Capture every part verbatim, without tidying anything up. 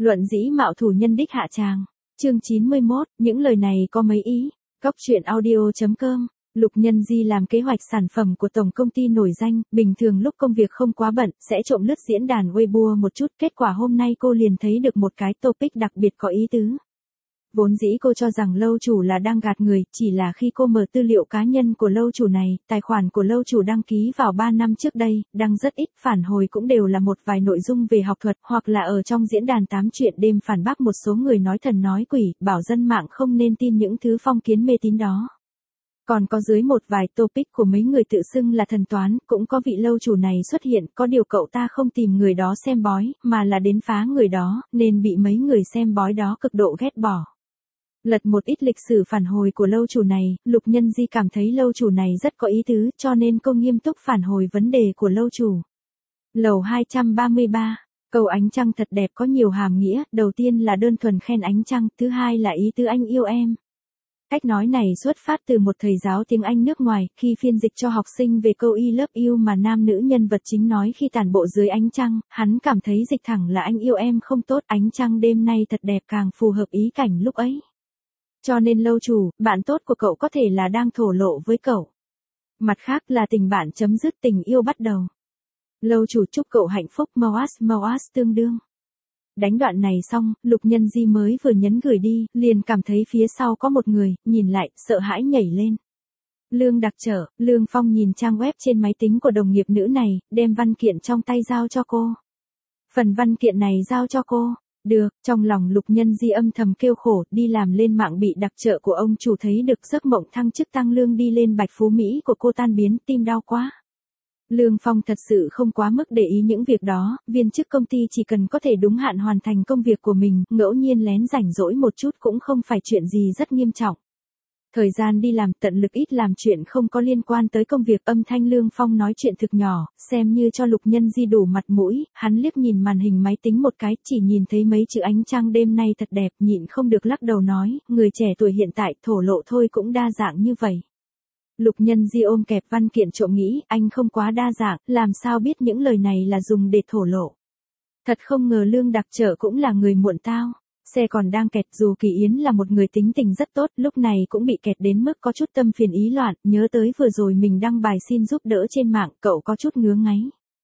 Luận dĩ mạo thủ nhân đích hạ tràng. Chương chín mươi mốt, những lời này có mấy ý. Góc truyện audio chấm com. Lục Nhân Di làm kế hoạch sản phẩm của tổng công ty nổi danh, bình thường lúc công việc không quá bận, sẽ trộm lướt diễn đàn Weibo một chút, kết quả hôm nay cô liền thấy được một cái topic đặc biệt có ý tứ. Vốn dĩ cô cho rằng lâu chủ là đang gạt người, chỉ là khi cô mở tư liệu cá nhân của lâu chủ này, tài khoản của lâu chủ đăng ký vào ba năm trước đây, đăng rất ít, phản hồi cũng đều là một vài nội dung về học thuật, hoặc là ở trong diễn đàn tám chuyện đêm phản bác một số người nói thần nói quỷ, bảo dân mạng không nên tin những thứ phong kiến mê tín đó. Còn có dưới một vài topic của mấy người tự xưng là thần toán, cũng có vị lâu chủ này xuất hiện, có điều cậu ta không tìm người đó xem bói, mà là đến phá người đó, nên bị mấy người xem bói đó cực độ ghét bỏ. Lật một ít lịch sử phản hồi của lâu chủ này, Lục Nhân Di cảm thấy lâu chủ này rất có ý tứ, cho nên cô nghiêm túc phản hồi vấn đề của lâu chủ. Lầu hai trăm ba mươi ba, câu ánh trăng thật đẹp có nhiều hàm nghĩa, đầu tiên là đơn thuần khen ánh trăng, thứ hai là ý tứ anh yêu em. Cách nói này xuất phát từ một thầy giáo tiếng Anh nước ngoài, khi phiên dịch cho học sinh về câu I love you mà nam nữ nhân vật chính nói khi tản bộ dưới ánh trăng, hắn cảm thấy dịch thẳng là anh yêu em không tốt, ánh trăng đêm nay thật đẹp càng phù hợp ý cảnh lúc ấy. Cho nên lâu chủ, bạn tốt của cậu có thể là đang thổ lộ với cậu. Mặt khác là tình bạn chấm dứt, tình yêu bắt đầu. Lâu chủ chúc cậu hạnh phúc, Moas Moas tương đương. Đánh đoạn này xong, Lục Nhân Di mới vừa nhấn gửi đi, liền cảm thấy phía sau có một người, nhìn lại, sợ hãi nhảy lên. Lương Đặc Trở, Lương Phong nhìn trang web trên máy tính của đồng nghiệp nữ này, đem văn kiện trong tay giao cho cô. Phần văn kiện này giao cho cô. Được, trong lòng Lục Nhân Di âm thầm kêu khổ, đi làm lên mạng bị đặc trợ của ông chủ thấy được giấc mộng thăng chức tăng lương đi lên Bạch Phú Mỹ của cô tan biến, tim đau quá. Lương Phong thật sự không quá mức để ý những việc đó, viên chức công ty chỉ cần có thể đúng hạn hoàn thành công việc của mình, ngẫu nhiên lén rảnh rỗi một chút cũng không phải chuyện gì rất nghiêm trọng. Thời gian đi làm tận lực ít làm chuyện không có liên quan tới công việc, âm thanh Lương Phong nói chuyện thực nhỏ, xem như cho Lục Nhân Di đủ mặt mũi, hắn liếc nhìn màn hình máy tính một cái, chỉ nhìn thấy mấy chữ ánh trăng đêm nay thật đẹp, nhịn không được lắc đầu nói, người trẻ tuổi hiện tại thổ lộ thôi cũng đa dạng như vậy. Lục Nhân Di ôm kẹp văn kiện trộm nghĩ, anh không quá đa dạng, làm sao biết những lời này là dùng để thổ lộ. Thật không ngờ Lương Đặc Trở cũng là người muộn tao. Xe còn đang kẹt, dù Kỳ Yến là một người tính tình rất tốt, lúc này cũng bị kẹt đến mức có chút tâm phiền ý loạn, nhớ tới vừa rồi mình đăng bài xin giúp đỡ trên mạng, cậu có chút ngứa ngáy.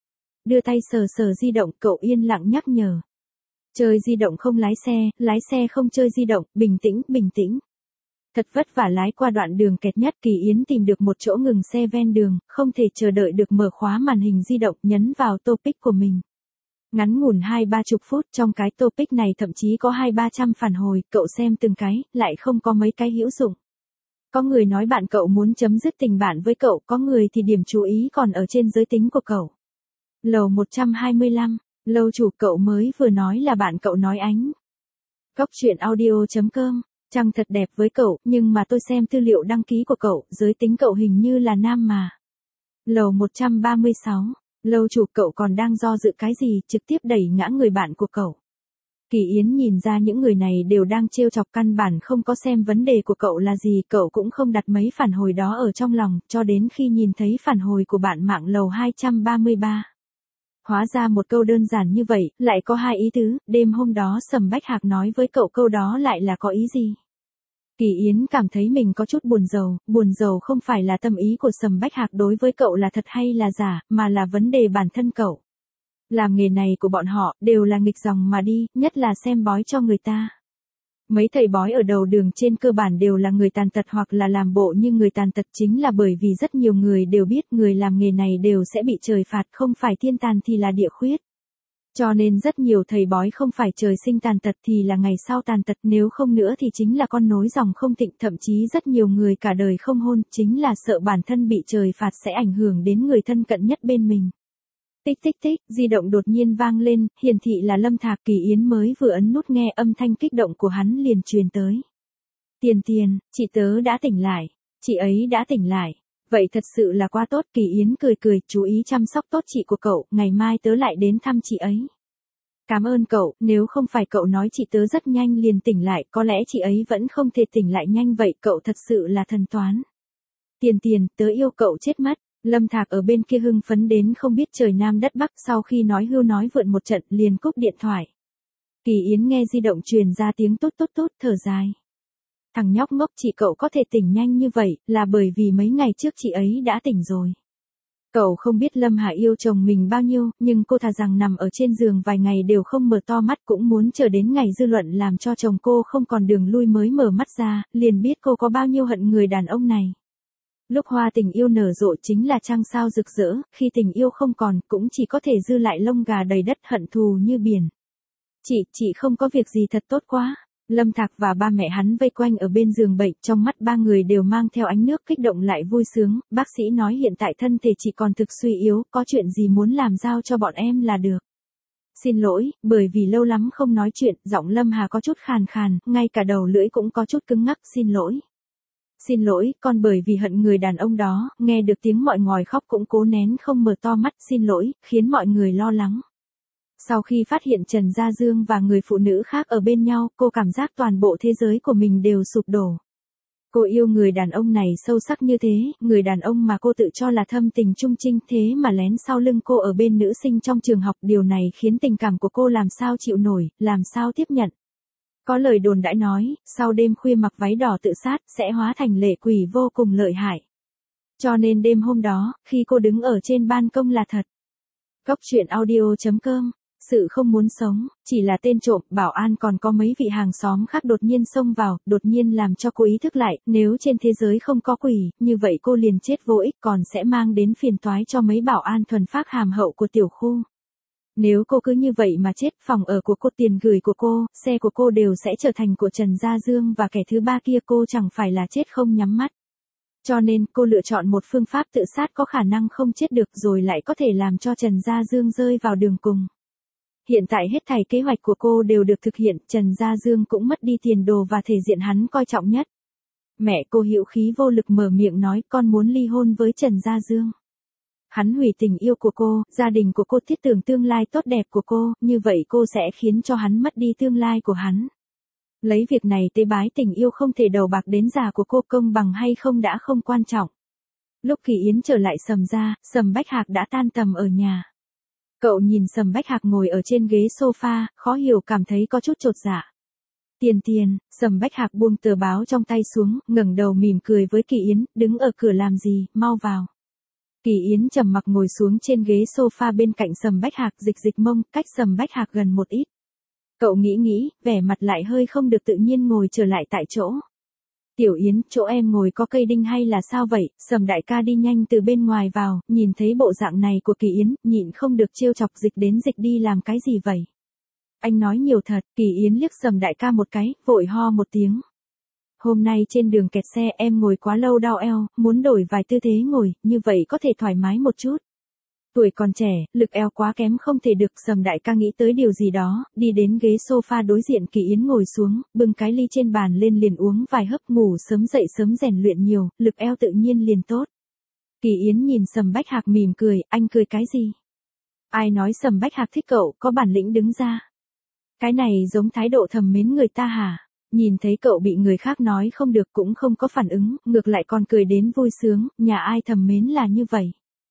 Đưa tay sờ sờ di động, cậu yên lặng nhắc nhở. Chơi di động không lái xe, lái xe không chơi di động, bình tĩnh, bình tĩnh. Thật vất vả lái qua đoạn đường kẹt nhất, Kỳ Yến tìm được một chỗ ngừng xe ven đường, không thể chờ đợi được mở khóa màn hình di động, nhấn vào topic của mình. Ngắn ngủn hai ba chục phút, trong cái topic này thậm chí có hai ba trăm phản hồi, cậu xem từng cái, lại không có mấy cái hữu dụng. Có người nói bạn cậu muốn chấm dứt tình bạn với cậu, có người thì điểm chú ý còn ở trên giới tính của cậu. Lầu một trăm hai mươi lăm, lâu chủ cậu mới vừa nói là bạn cậu nói ánh. Góc truyện audio chấm com, trăng thật đẹp với cậu, nhưng mà tôi xem tư liệu đăng ký của cậu, giới tính cậu hình như là nam mà. Lầu một trăm ba mươi sáu. Lâu chủ cậu còn đang do dự cái gì, trực tiếp đẩy ngã người bạn của cậu. Kỳ Yến nhìn ra những người này đều đang trêu chọc, căn bản không có xem vấn đề của cậu là gì, cậu cũng không đặt mấy phản hồi đó ở trong lòng, cho đến khi nhìn thấy phản hồi của bạn mạng lầu hai trăm ba mươi ba. Hóa ra một câu đơn giản như vậy, lại có hai ý tứ, đêm hôm đó Sầm Bách Hạc nói với cậu câu đó lại là có ý gì? Kỳ Yến cảm thấy mình có chút buồn rầu, buồn rầu không phải là tâm ý của Sầm Bách Hạc đối với cậu là thật hay là giả, mà là vấn đề bản thân cậu. Làm nghề này của bọn họ, đều là nghịch dòng mà đi, nhất là xem bói cho người ta. Mấy thầy bói ở đầu đường trên cơ bản đều là người tàn tật hoặc là làm bộ như người tàn tật, chính là bởi vì rất nhiều người đều biết người làm nghề này đều sẽ bị trời phạt, không phải thiên tàn thì là địa khuyết. Cho nên rất nhiều thầy bói không phải trời sinh tàn tật thì là ngày sau tàn tật, nếu không nữa thì chính là con nối dòng không thịnh, thậm chí rất nhiều người cả đời không hôn, chính là sợ bản thân bị trời phạt sẽ ảnh hưởng đến người thân cận nhất bên mình. Tích tích tích, di động đột nhiên vang lên, hiển thị là Lâm Thạc. Kỳ Yến mới vừa ấn nút nghe, âm thanh kích động của hắn liền truyền tới. Tiền Tiền, chị tớ đã tỉnh lại, chị ấy đã tỉnh lại. Vậy thật sự là quá tốt. Kỳ Yến cười cười, chú ý chăm sóc tốt chị của cậu, ngày mai tớ lại đến thăm chị ấy. Cảm ơn cậu, nếu không phải cậu nói chị tớ rất nhanh liền tỉnh lại, có lẽ chị ấy vẫn không thể tỉnh lại nhanh vậy, cậu thật sự là thần toán. Tiền Tiền, tớ yêu cậu chết mất. Lâm Thạc ở bên kia hưng phấn đến không biết trời nam đất bắc, sau khi nói hưu nói vượn một trận liền cúp điện thoại. Kỳ Yến nghe di động truyền ra tiếng tút tút tút thở dài. Thằng nhóc ngốc, chị cậu có thể tỉnh nhanh như vậy, là bởi vì mấy ngày trước chị ấy đã tỉnh rồi. Cậu không biết Lâm Hà yêu chồng mình bao nhiêu, nhưng cô thà rằng nằm ở trên giường vài ngày đều không mở to mắt cũng muốn chờ đến ngày dư luận làm cho chồng cô không còn đường lui mới mở mắt ra, liền biết cô có bao nhiêu hận người đàn ông này. Lúc hoa tình yêu nở rộ chính là trăng sao rực rỡ, khi tình yêu không còn cũng chỉ có thể dư lại lông gà đầy đất hận thù như biển. Chị, chị không có việc gì thật tốt quá. Lâm Thạc và ba mẹ hắn vây quanh ở bên giường bệnh, trong mắt ba người đều mang theo ánh nước kích động lại vui sướng, bác sĩ nói hiện tại thân thể chị còn thực suy yếu, có chuyện gì muốn làm giao cho bọn em là được. Xin lỗi, bởi vì lâu lắm không nói chuyện, giọng Lâm Hà có chút khàn khàn, ngay cả đầu lưỡi cũng có chút cứng ngắc, xin lỗi. Xin lỗi, con bởi vì hận người đàn ông đó, nghe được tiếng mọi ngòi khóc cũng cố nén không mở to mắt, xin lỗi, khiến mọi người lo lắng. Sau khi phát hiện Trần Gia Dương và người phụ nữ khác ở bên nhau, cô cảm giác toàn bộ thế giới của mình đều sụp đổ. Cô yêu người đàn ông này sâu sắc như thế, người đàn ông mà cô tự cho là thâm tình trung trinh thế mà lén sau lưng cô ở bên nữ sinh trong trường học, điều này khiến tình cảm của cô làm sao chịu nổi, làm sao tiếp nhận. Có lời đồn đãi nói, sau đêm khuya mặc váy đỏ tự sát, sẽ hóa thành lệ quỷ vô cùng lợi hại. Cho nên đêm hôm đó, khi cô đứng ở trên ban công là thật. Cốc truyện audio chấm com. Sự không muốn sống, chỉ là tên trộm, bảo an còn có mấy vị hàng xóm khác đột nhiên xông vào, đột nhiên làm cho cô ý thức lại, nếu trên thế giới không có quỷ, như vậy cô liền chết vô ích còn sẽ mang đến phiền toái cho mấy bảo an thuần phác hàm hậu của tiểu khu. Nếu cô cứ như vậy mà chết, phòng ở của cô, tiền gửi của cô, xe của cô đều sẽ trở thành của Trần Gia Dương và kẻ thứ ba kia, cô chẳng phải là chết không nhắm mắt. Cho nên, cô lựa chọn một phương pháp tự sát có khả năng không chết được rồi lại có thể làm cho Trần Gia Dương rơi vào đường cùng. Hiện tại hết thảy kế hoạch của cô đều được thực hiện, Trần Gia Dương cũng mất đi tiền đồ và thể diện hắn coi trọng nhất. Mẹ cô hữu khí vô lực mở miệng nói con muốn ly hôn với Trần Gia Dương. Hắn hủy tình yêu của cô, gia đình của cô thiết tưởng tương lai tốt đẹp của cô, như vậy cô sẽ khiến cho hắn mất đi tương lai của hắn. Lấy việc này tế bái tình yêu không thể đầu bạc đến già của cô, công bằng hay không đã không quan trọng. Lúc Kỳ Yến trở lại Sầm gia, Sầm Bách Hạc đã tan tầm ở nhà. Cậu nhìn Sầm Bách Hạc ngồi ở trên ghế sofa, khó hiểu cảm thấy có chút chột dạ. Tiền tiền, Sầm Bách Hạc buông tờ báo trong tay xuống, ngẩng đầu mỉm cười với Kỳ Yến, đứng ở cửa làm gì, mau vào. Kỳ Yến trầm mặc ngồi xuống trên ghế sofa bên cạnh Sầm Bách Hạc, dịch dịch mông, cách Sầm Bách Hạc gần một ít. Cậu nghĩ nghĩ, vẻ mặt lại hơi không được tự nhiên ngồi trở lại tại chỗ. Tiểu Yến, chỗ em ngồi có cây đinh hay là sao vậy? Sầm đại ca đi nhanh từ bên ngoài vào, nhìn thấy bộ dạng này của Kỳ Yến, nhịn không được trêu chọc, dịch đến dịch đi làm cái gì vậy? Anh nói nhiều thật, Kỳ Yến liếc Sầm đại ca một cái, vội ho một tiếng. Hôm nay trên đường kẹt xe em ngồi quá lâu đau eo, muốn đổi vài tư thế ngồi, như vậy có thể thoải mái một chút. Tuổi còn trẻ, lực eo quá kém không thể được, Sầm đại ca nghĩ tới điều gì đó, đi đến ghế sofa đối diện Kỳ Yến ngồi xuống, bưng cái ly trên bàn lên liền uống vài hớp, ngủ sớm dậy sớm rèn luyện nhiều, lực eo tự nhiên liền tốt. Kỳ Yến nhìn Sầm Bách Hạc mỉm cười, anh cười cái gì? Ai nói Sầm Bách Hạc thích cậu, có bản lĩnh đứng ra. Cái này giống thái độ thầm mến người ta hả? Nhìn thấy cậu bị người khác nói không được cũng không có phản ứng, ngược lại còn cười đến vui sướng, nhà ai thầm mến là như vậy.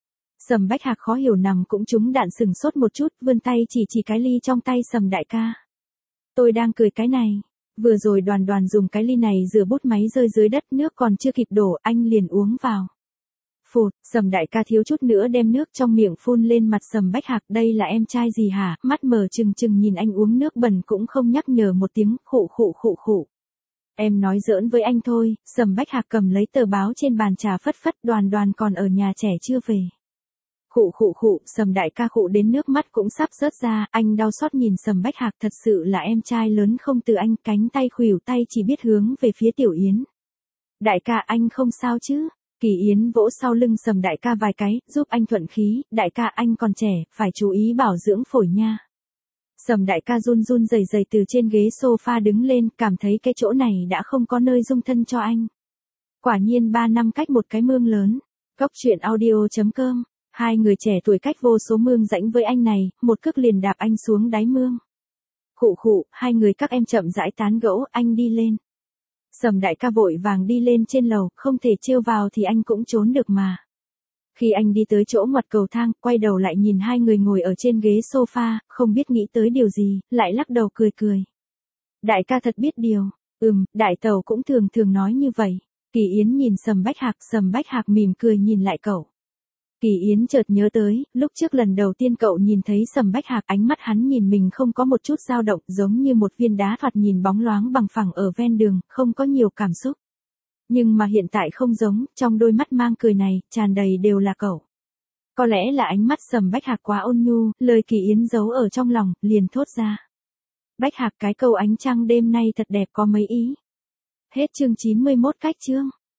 Sầm Bách Hạc khó hiểu nằm cũng trúng đạn sừng sốt một chút, vươn tay chỉ chỉ cái ly trong tay Sầm đại ca. Tôi đang cười cái này. Vừa rồi Đoàn Đoàn dùng cái ly này rửa bút máy rơi dưới đất, nước còn chưa kịp đổ, anh liền uống vào. Phụt, Sầm đại ca thiếu chút nữa đem nước trong miệng phun lên mặt Sầm Bách Hạc, đây là em trai gì hả? Mắt mở trừng trừng nhìn anh uống nước bẩn cũng không nhắc nhở một tiếng, khụ khụ khụ khụ. Em nói giỡn với anh thôi. Sầm Bách Hạc cầm lấy tờ báo trên bàn trà phất phất, Đoàn Đoàn còn ở nhà trẻ chưa về. Khụ khụ khụ, Sầm đại ca khụ đến nước mắt cũng sắp rớt ra, anh đau xót nhìn Sầm Bách Hạc, thật sự là em trai lớn không từ anh, cánh tay khuỷu tay chỉ biết hướng về phía Tiểu Yến. Đại ca anh không sao chứ? Kỳ Yến vỗ sau lưng Sầm đại ca vài cái, giúp anh thuận khí, đại ca anh còn trẻ, phải chú ý bảo dưỡng phổi nha. Sầm đại ca run run rẩy rẩy từ trên ghế sofa đứng lên, cảm thấy cái chỗ này đã không có nơi dung thân cho anh. Quả nhiên ba năm cách một cái mương lớn. Cốc truyện audio chấm com. Hai người trẻ tuổi cách vô số mương rãnh với anh này, một cước liền đạp anh xuống đáy mương. Khụ khụ, hai người các em chậm rãi tán gẫu, anh đi lên. Sầm đại ca vội vàng đi lên trên lầu, không thể trêu vào thì anh cũng trốn được mà. Khi anh đi tới chỗ ngoặt cầu thang, quay đầu lại nhìn hai người ngồi ở trên ghế sofa, không biết nghĩ tới điều gì, lại lắc đầu cười cười. Đại ca thật biết điều. Ừm, đại tẩu cũng thường thường nói như vậy. Kỳ Yến nhìn Sầm Bách Hạc, Sầm Bách Hạc mỉm cười nhìn lại cậu. Kỳ Yến chợt nhớ tới, lúc trước lần đầu tiên cậu nhìn thấy Sầm Bách Hạc, ánh mắt hắn nhìn mình không có một chút dao động, giống như một viên đá thoạt nhìn bóng loáng bằng phẳng ở ven đường, không có nhiều cảm xúc. Nhưng mà hiện tại không giống, trong đôi mắt mang cười này, tràn đầy đều là cậu. Có lẽ là ánh mắt Sầm Bách Hạc quá ôn nhu, lời Kỳ Yến giấu ở trong lòng, liền thốt ra. Bách Hạc, cái câu ánh trăng đêm nay thật đẹp có mấy ý. Hết chương chín mươi mốt cách chương.